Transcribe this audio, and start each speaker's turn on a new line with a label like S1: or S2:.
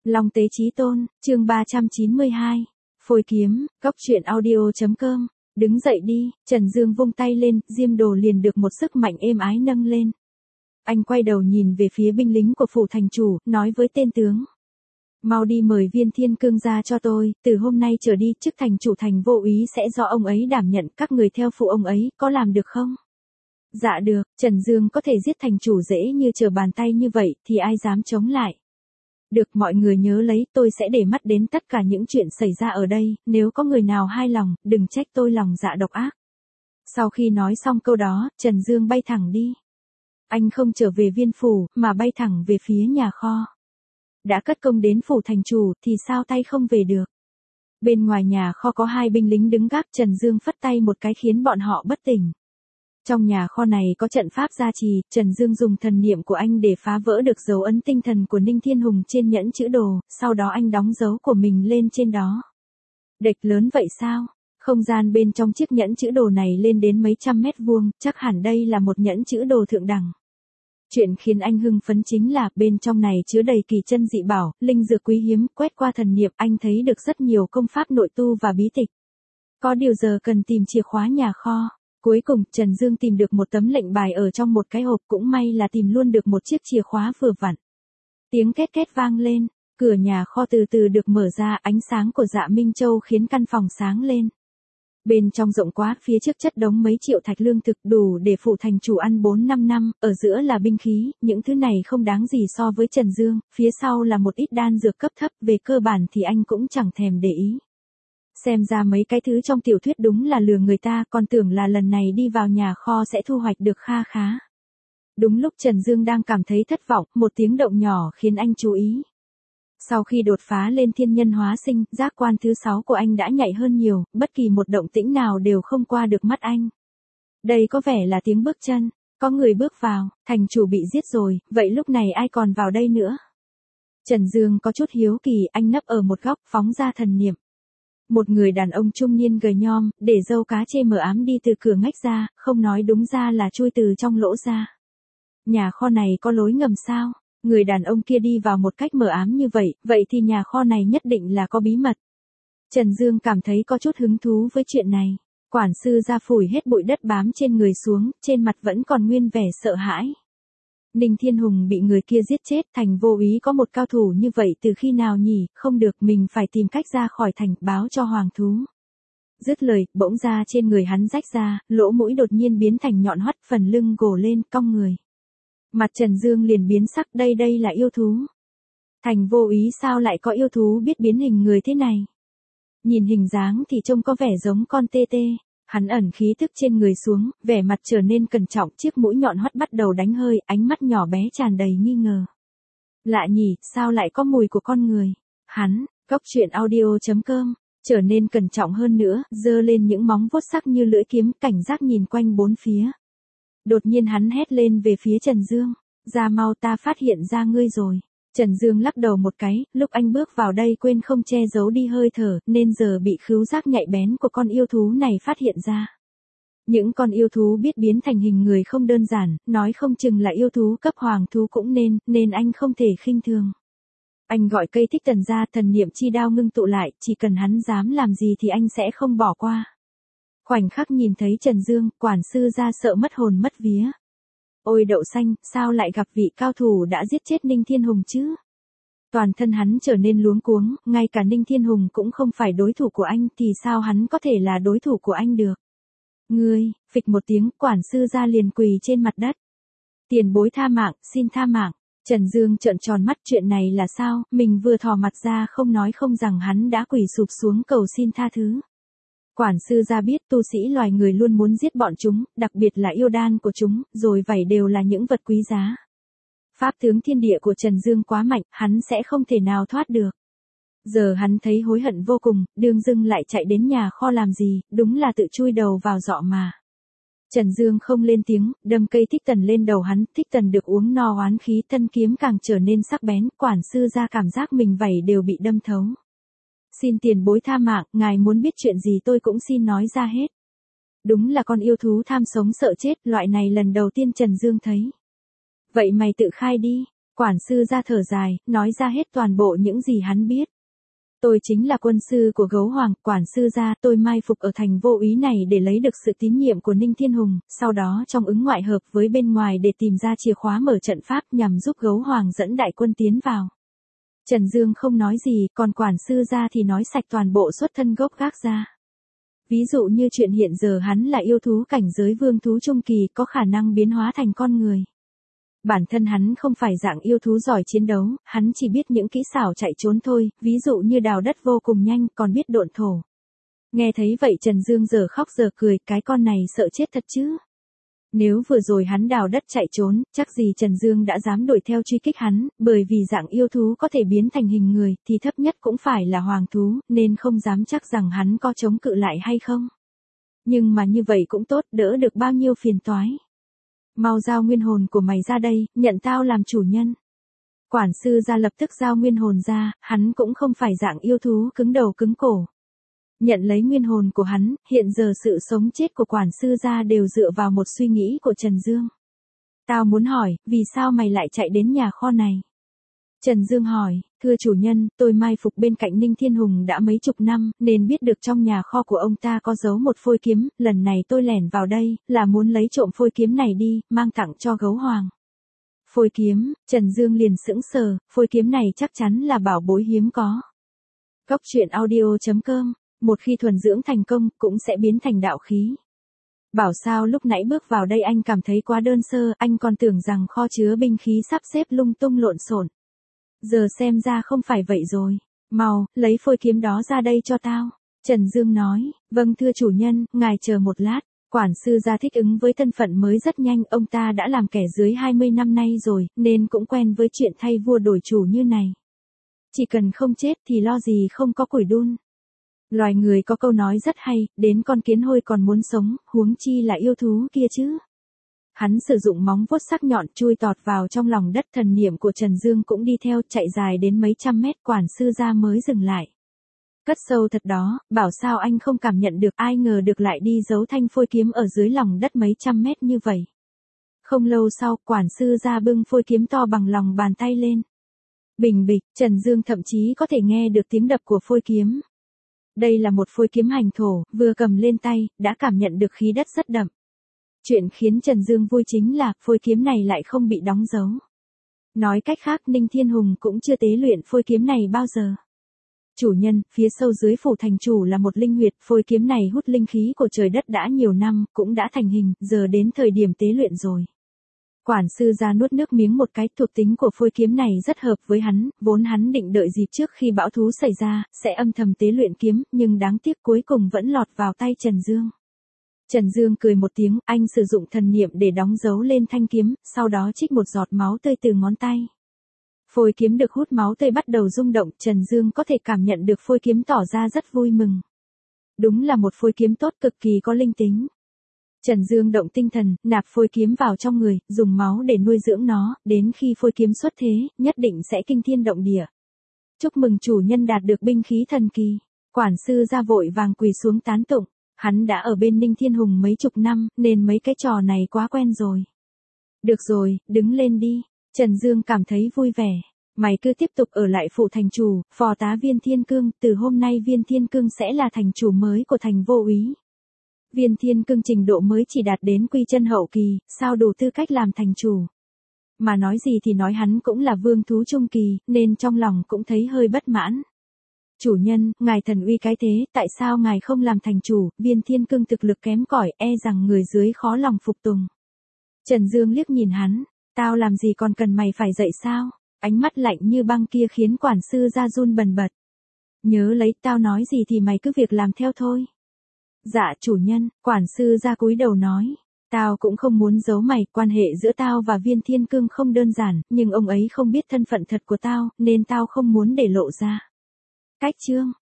S1: Long Tế Chí Tôn, chương 392. Phôi kiếm, góc truyện audio.com. Đứng dậy đi, Trần Dương vung tay lên, diêm đồ liền được một sức mạnh êm ái nâng lên. Anh quay đầu nhìn về phía binh lính của phủ thành chủ, nói với tên tướng. Mau đi mời Viên Thiên Cương ra cho tôi, từ hôm nay trở đi, chức thành chủ thành vô úy sẽ do ông ấy đảm nhận, các người theo phụ ông ấy, có làm được không? Dạ được, Trần Dương có thể giết thành chủ dễ như trở bàn tay như vậy, thì ai dám chống lại. Được, mọi người nhớ lấy, tôi sẽ để mắt đến tất cả những chuyện xảy ra ở đây, nếu có người nào hai lòng, đừng trách tôi lòng dạ độc ác. Sau khi nói xong câu đó, Trần Dương bay thẳng đi. Anh không trở về viên phủ, mà bay thẳng về phía nhà kho. Đã cất công đến phủ thành chủ, thì sao tay không về được. Bên ngoài nhà kho có hai binh lính đứng gác, Trần Dương phất tay một cái khiến bọn họ bất tỉnh. Trong nhà kho này có trận pháp gia trì, Trần Dương dùng thần niệm của anh để phá vỡ được dấu ấn tinh thần của Ninh Thiên Hùng trên nhẫn chữ đồ, sau đó anh đóng dấu của mình lên trên đó. Đệch lớn vậy sao? Không gian bên trong chiếc nhẫn chữ đồ này lên đến mấy trăm mét vuông, chắc hẳn đây là một nhẫn chữ đồ thượng đẳng. Chuyện khiến anh hưng phấn chính là bên trong này chứa đầy kỳ chân dị bảo, linh dược quý hiếm, quét qua thần niệm anh thấy được rất nhiều công pháp nội tu và bí tịch. Có điều giờ cần tìm chìa khóa nhà kho. Cuối cùng, Trần Dương tìm được một tấm lệnh bài ở trong một cái hộp, cũng may là tìm luôn được một chiếc chìa khóa vừa vặn. Tiếng két két vang lên, cửa nhà kho từ từ được mở ra, ánh sáng của Dạ Minh Châu khiến căn phòng sáng lên. Bên trong rộng quá, phía trước chất đống mấy triệu thạch lương thực đủ để phụ thành chủ ăn 4-5 năm, ở giữa là binh khí, những thứ này không đáng gì so với Trần Dương, phía sau là một ít đan dược cấp thấp, về cơ bản thì anh cũng chẳng thèm để ý. Xem ra mấy cái thứ trong tiểu thuyết đúng là lừa người ta, còn tưởng là lần này đi vào nhà kho sẽ thu hoạch được kha khá. Đúng lúc Trần Dương đang cảm thấy thất vọng, một tiếng động nhỏ khiến anh chú ý. Sau khi đột phá lên thiên nhân hóa sinh, giác quan thứ 6 của anh đã nhạy hơn nhiều, bất kỳ một động tĩnh nào đều không qua được mắt anh. Đây có vẻ là tiếng bước chân, có người bước vào, thành chủ bị giết rồi, vậy lúc này ai còn vào đây nữa? Trần Dương có chút hiếu kỳ, anh nấp ở một góc, phóng ra thần niệm. Một người đàn ông trung niên gầy nhom, để râu cá chê mờ ám đi từ cửa ngách ra, không nói đúng ra là chui từ trong lỗ ra. Nhà kho này có lối ngầm sao? Người đàn ông kia đi vào một cách mờ ám như vậy, vậy thì nhà kho này nhất định là có bí mật. Trần Dương cảm thấy có chút hứng thú với chuyện này. Quản sư ra phủi hết bụi đất bám trên người xuống, trên mặt vẫn còn nguyên vẻ sợ hãi. Ninh Thiên Hùng bị người kia giết chết, thành vô úy có một cao thủ như vậy từ khi nào nhỉ, không được, mình phải tìm cách ra khỏi thành, báo cho hoàng thú. Dứt lời, bỗng ra trên người hắn rách ra, lỗ mũi đột nhiên biến thành nhọn hoắt, phần lưng gồ lên, cong người. Mặt Trần Dương liền biến sắc, đây là yêu thú. Thành vô úy sao lại có yêu thú biết biến hình người thế này? Nhìn hình dáng thì trông có vẻ giống con tê tê. Hắn ẩn khí tức trên người xuống, vẻ mặt trở nên cẩn trọng, chiếc mũi nhọn hoắt bắt đầu đánh hơi, ánh mắt nhỏ bé tràn đầy nghi ngờ. Lạ nhỉ, sao lại có mùi của con người? Hắn, góc truyện audio.com, trở nên cẩn trọng hơn nữa, giơ lên những móng vuốt sắc như lưỡi kiếm, cảnh giác nhìn quanh bốn phía. Đột nhiên hắn hét lên về phía Trần Dương, ra mau, ta phát hiện ra ngươi rồi. Trần Dương lắc đầu một cái, lúc anh bước vào đây quên không che giấu đi hơi thở, nên giờ bị khứu giác nhạy bén của con yêu thú này phát hiện ra. Những con yêu thú biết biến thành hình người không đơn giản, nói không chừng là yêu thú cấp hoàng thú cũng nên anh không thể khinh thường. Anh gọi cây thích tần ra, thần niệm chi đao ngưng tụ lại, chỉ cần hắn dám làm gì thì anh sẽ không bỏ qua. Khoảnh khắc nhìn thấy Trần Dương, quản sư ra sợ mất hồn mất vía. Ôi đậu xanh, sao lại gặp vị cao thủ đã giết chết Ninh Thiên Hùng chứ? Toàn thân hắn trở nên luống cuống, ngay cả Ninh Thiên Hùng cũng không phải đối thủ của anh, thì sao hắn có thể là đối thủ của anh được? Ngươi, phịch một tiếng, quản sư ra liền quỳ trên mặt đất. Tiền bối tha mạng, xin tha mạng. Trần Dương trợn tròn mắt, chuyện này là sao? Mình vừa thò mặt ra không nói không rằng hắn đã quỳ sụp xuống cầu xin tha thứ. Quản sư ra biết tu sĩ loài người luôn muốn giết bọn chúng, đặc biệt là yêu đan của chúng, rồi vảy đều là những vật quý giá. Pháp tướng thiên địa của Trần Dương quá mạnh, hắn sẽ không thể nào thoát được. Giờ hắn thấy hối hận vô cùng, đương dưng lại chạy đến nhà kho làm gì, đúng là tự chui đầu vào giọ mà. Trần Dương không lên tiếng, đâm cây thích tần lên đầu hắn, thích tần được uống no oán khí, thân kiếm càng trở nên sắc bén, quản sư ra cảm giác mình vảy đều bị đâm thấu. Xin tiền bối tha mạng, ngài muốn biết chuyện gì tôi cũng xin nói ra hết. Đúng là con yêu thú tham sống sợ chết, loại này lần đầu tiên Trần Dương thấy. Vậy mày tự khai đi. Quản sư ra thở dài, nói ra hết toàn bộ những gì hắn biết. Tôi chính là quân sư của Gấu Hoàng, quản sư gia, tôi mai phục ở thành Vô Úy này để lấy được sự tín nhiệm của Ninh Thiên Hùng, sau đó trong ứng ngoại hợp với bên ngoài để tìm ra chìa khóa mở trận pháp nhằm giúp Gấu Hoàng dẫn đại quân tiến vào. Trần Dương không nói gì, còn quản sư gia thì nói sạch toàn bộ xuất thân gốc gác ra. Ví dụ như chuyện hiện giờ hắn là yêu thú cảnh giới vương thú trung kỳ có khả năng biến hóa thành con người. Bản thân hắn không phải dạng yêu thú giỏi chiến đấu, hắn chỉ biết những kỹ xảo chạy trốn thôi, ví dụ như đào đất vô cùng nhanh, còn biết độn thổ. Nghe thấy vậy Trần Dương giờ khóc giờ cười, cái con này sợ chết thật chứ. Nếu vừa rồi hắn đào đất chạy trốn, chắc gì Trần Dương đã dám đuổi theo truy kích hắn, bởi vì dạng yêu thú có thể biến thành hình người, thì thấp nhất cũng phải là hoàng thú, nên không dám chắc rằng hắn có chống cự lại hay không. Nhưng mà như vậy cũng tốt, đỡ được bao nhiêu phiền toái. Mau giao nguyên hồn của mày ra đây, nhận tao làm chủ nhân. Quản sư gia lập tức giao nguyên hồn ra, hắn cũng không phải dạng yêu thú cứng đầu cứng cổ. Nhận lấy nguyên hồn của hắn, hiện giờ sự sống chết của quản sư gia đều dựa vào một suy nghĩ của Trần Dương. Tao muốn hỏi, vì sao mày lại chạy đến nhà kho này? Trần Dương hỏi, thưa chủ nhân, tôi mai phục bên cạnh Ninh Thiên Hùng đã mấy chục năm, nên biết được trong nhà kho của ông ta có giấu một phôi kiếm, lần này tôi lẻn vào đây, là muốn lấy trộm phôi kiếm này đi, mang tặng cho Gấu Hoàng. Phôi kiếm, Trần Dương liền sững sờ, phôi kiếm này chắc chắn là bảo bối hiếm có. Góc truyện audio.com, một khi thuần dưỡng thành công, cũng sẽ biến thành đạo khí. Bảo sao lúc nãy bước vào đây anh cảm thấy quá đơn sơ, anh còn tưởng rằng kho chứa binh khí sắp xếp lung tung lộn xộn. Giờ xem ra không phải vậy rồi. Mau, lấy phôi kiếm đó ra đây cho tao. Trần Dương nói, vâng thưa chủ nhân, ngài chờ một lát. Quản sư gia thích ứng với thân phận mới rất nhanh, ông ta đã làm kẻ dưới 20 năm nay rồi, nên cũng quen với chuyện thay vua đổi chủ như này. Chỉ cần không chết thì lo gì không có củi đun. Loài người có câu nói rất hay, đến con kiến hôi còn muốn sống, huống chi là yêu thú kia chứ. Hắn sử dụng móng vuốt sắc nhọn chui tọt vào trong lòng đất, thần niệm của Trần Dương cũng đi theo, chạy dài đến mấy trăm mét, quản sư gia mới dừng lại. Cất sâu thật đó, bảo sao anh không cảm nhận được, ai ngờ được lại đi giấu thanh phôi kiếm ở dưới lòng đất mấy trăm mét như vậy. Không lâu sau, quản sư gia bưng phôi kiếm to bằng lòng bàn tay lên. Bình bịch, Trần Dương thậm chí có thể nghe được tiếng đập của phôi kiếm. Đây là một phôi kiếm hành thổ, vừa cầm lên tay, đã cảm nhận được khí đất rất đậm. Chuyện khiến Trần Dương vui chính là, phôi kiếm này lại không bị đóng dấu. Nói cách khác Ninh Thiên Hùng cũng chưa tế luyện phôi kiếm này bao giờ. Chủ nhân, phía sâu dưới phủ thành chủ là một linh huyệt, phôi kiếm này hút linh khí của trời đất đã nhiều năm, cũng đã thành hình, giờ đến thời điểm tế luyện rồi. Quản sư gia nuốt nước miếng một cái, thuộc tính của phôi kiếm này rất hợp với hắn, vốn hắn định đợi dịp trước khi bão thú xảy ra, sẽ âm thầm tế luyện kiếm, nhưng đáng tiếc cuối cùng vẫn lọt vào tay Trần Dương. Trần Dương cười một tiếng, anh sử dụng thần niệm để đóng dấu lên thanh kiếm, sau đó trích một giọt máu tươi từ ngón tay. Phôi kiếm được hút máu tươi bắt đầu rung động, Trần Dương có thể cảm nhận được phôi kiếm tỏ ra rất vui mừng. Đúng là một phôi kiếm tốt, cực kỳ có linh tính. Trần Dương động tinh thần, nạp phôi kiếm vào trong người, dùng máu để nuôi dưỡng nó, đến khi phôi kiếm xuất thế, nhất định sẽ kinh thiên động địa. Chúc mừng chủ nhân đạt được binh khí thần kỳ. Quản sư gia vội vàng quỳ xuống tán tụng. Hắn đã ở bên Ninh Thiên Hùng mấy chục năm, nên mấy cái trò này quá quen rồi. Được rồi, đứng lên đi. Trần Dương cảm thấy vui vẻ. Mày cứ tiếp tục ở lại phủ thành chủ, phò tá Viên Thiên Cương, từ hôm nay Viên Thiên Cương sẽ là thành chủ mới của thành Vô Úy. Viên Thiên Cương trình độ mới chỉ đạt đến quy chân hậu kỳ, sao đủ tư cách làm thành chủ. Mà nói gì thì nói, hắn cũng là vương thú trung kỳ, nên trong lòng cũng thấy hơi bất mãn. Chủ nhân, ngài thần uy cái thế, tại sao ngài không làm thành chủ? Viên Thiên Cương thực lực kém cỏi, e rằng người dưới khó lòng phục tùng. Trần Dương liếc nhìn hắn, tao làm gì còn cần mày phải dạy sao? Ánh mắt lạnh như băng kia khiến quản sư gia run bần bật. Nhớ lấy, tao nói gì thì mày cứ việc làm theo thôi. Dạ chủ nhân, quản sư gia cúi đầu nói. Tao cũng không muốn giấu mày, quan hệ giữa tao và Viên Thiên Cương không đơn giản, nhưng ông ấy không biết thân phận thật của tao, nên tao không muốn để lộ ra. Cách chương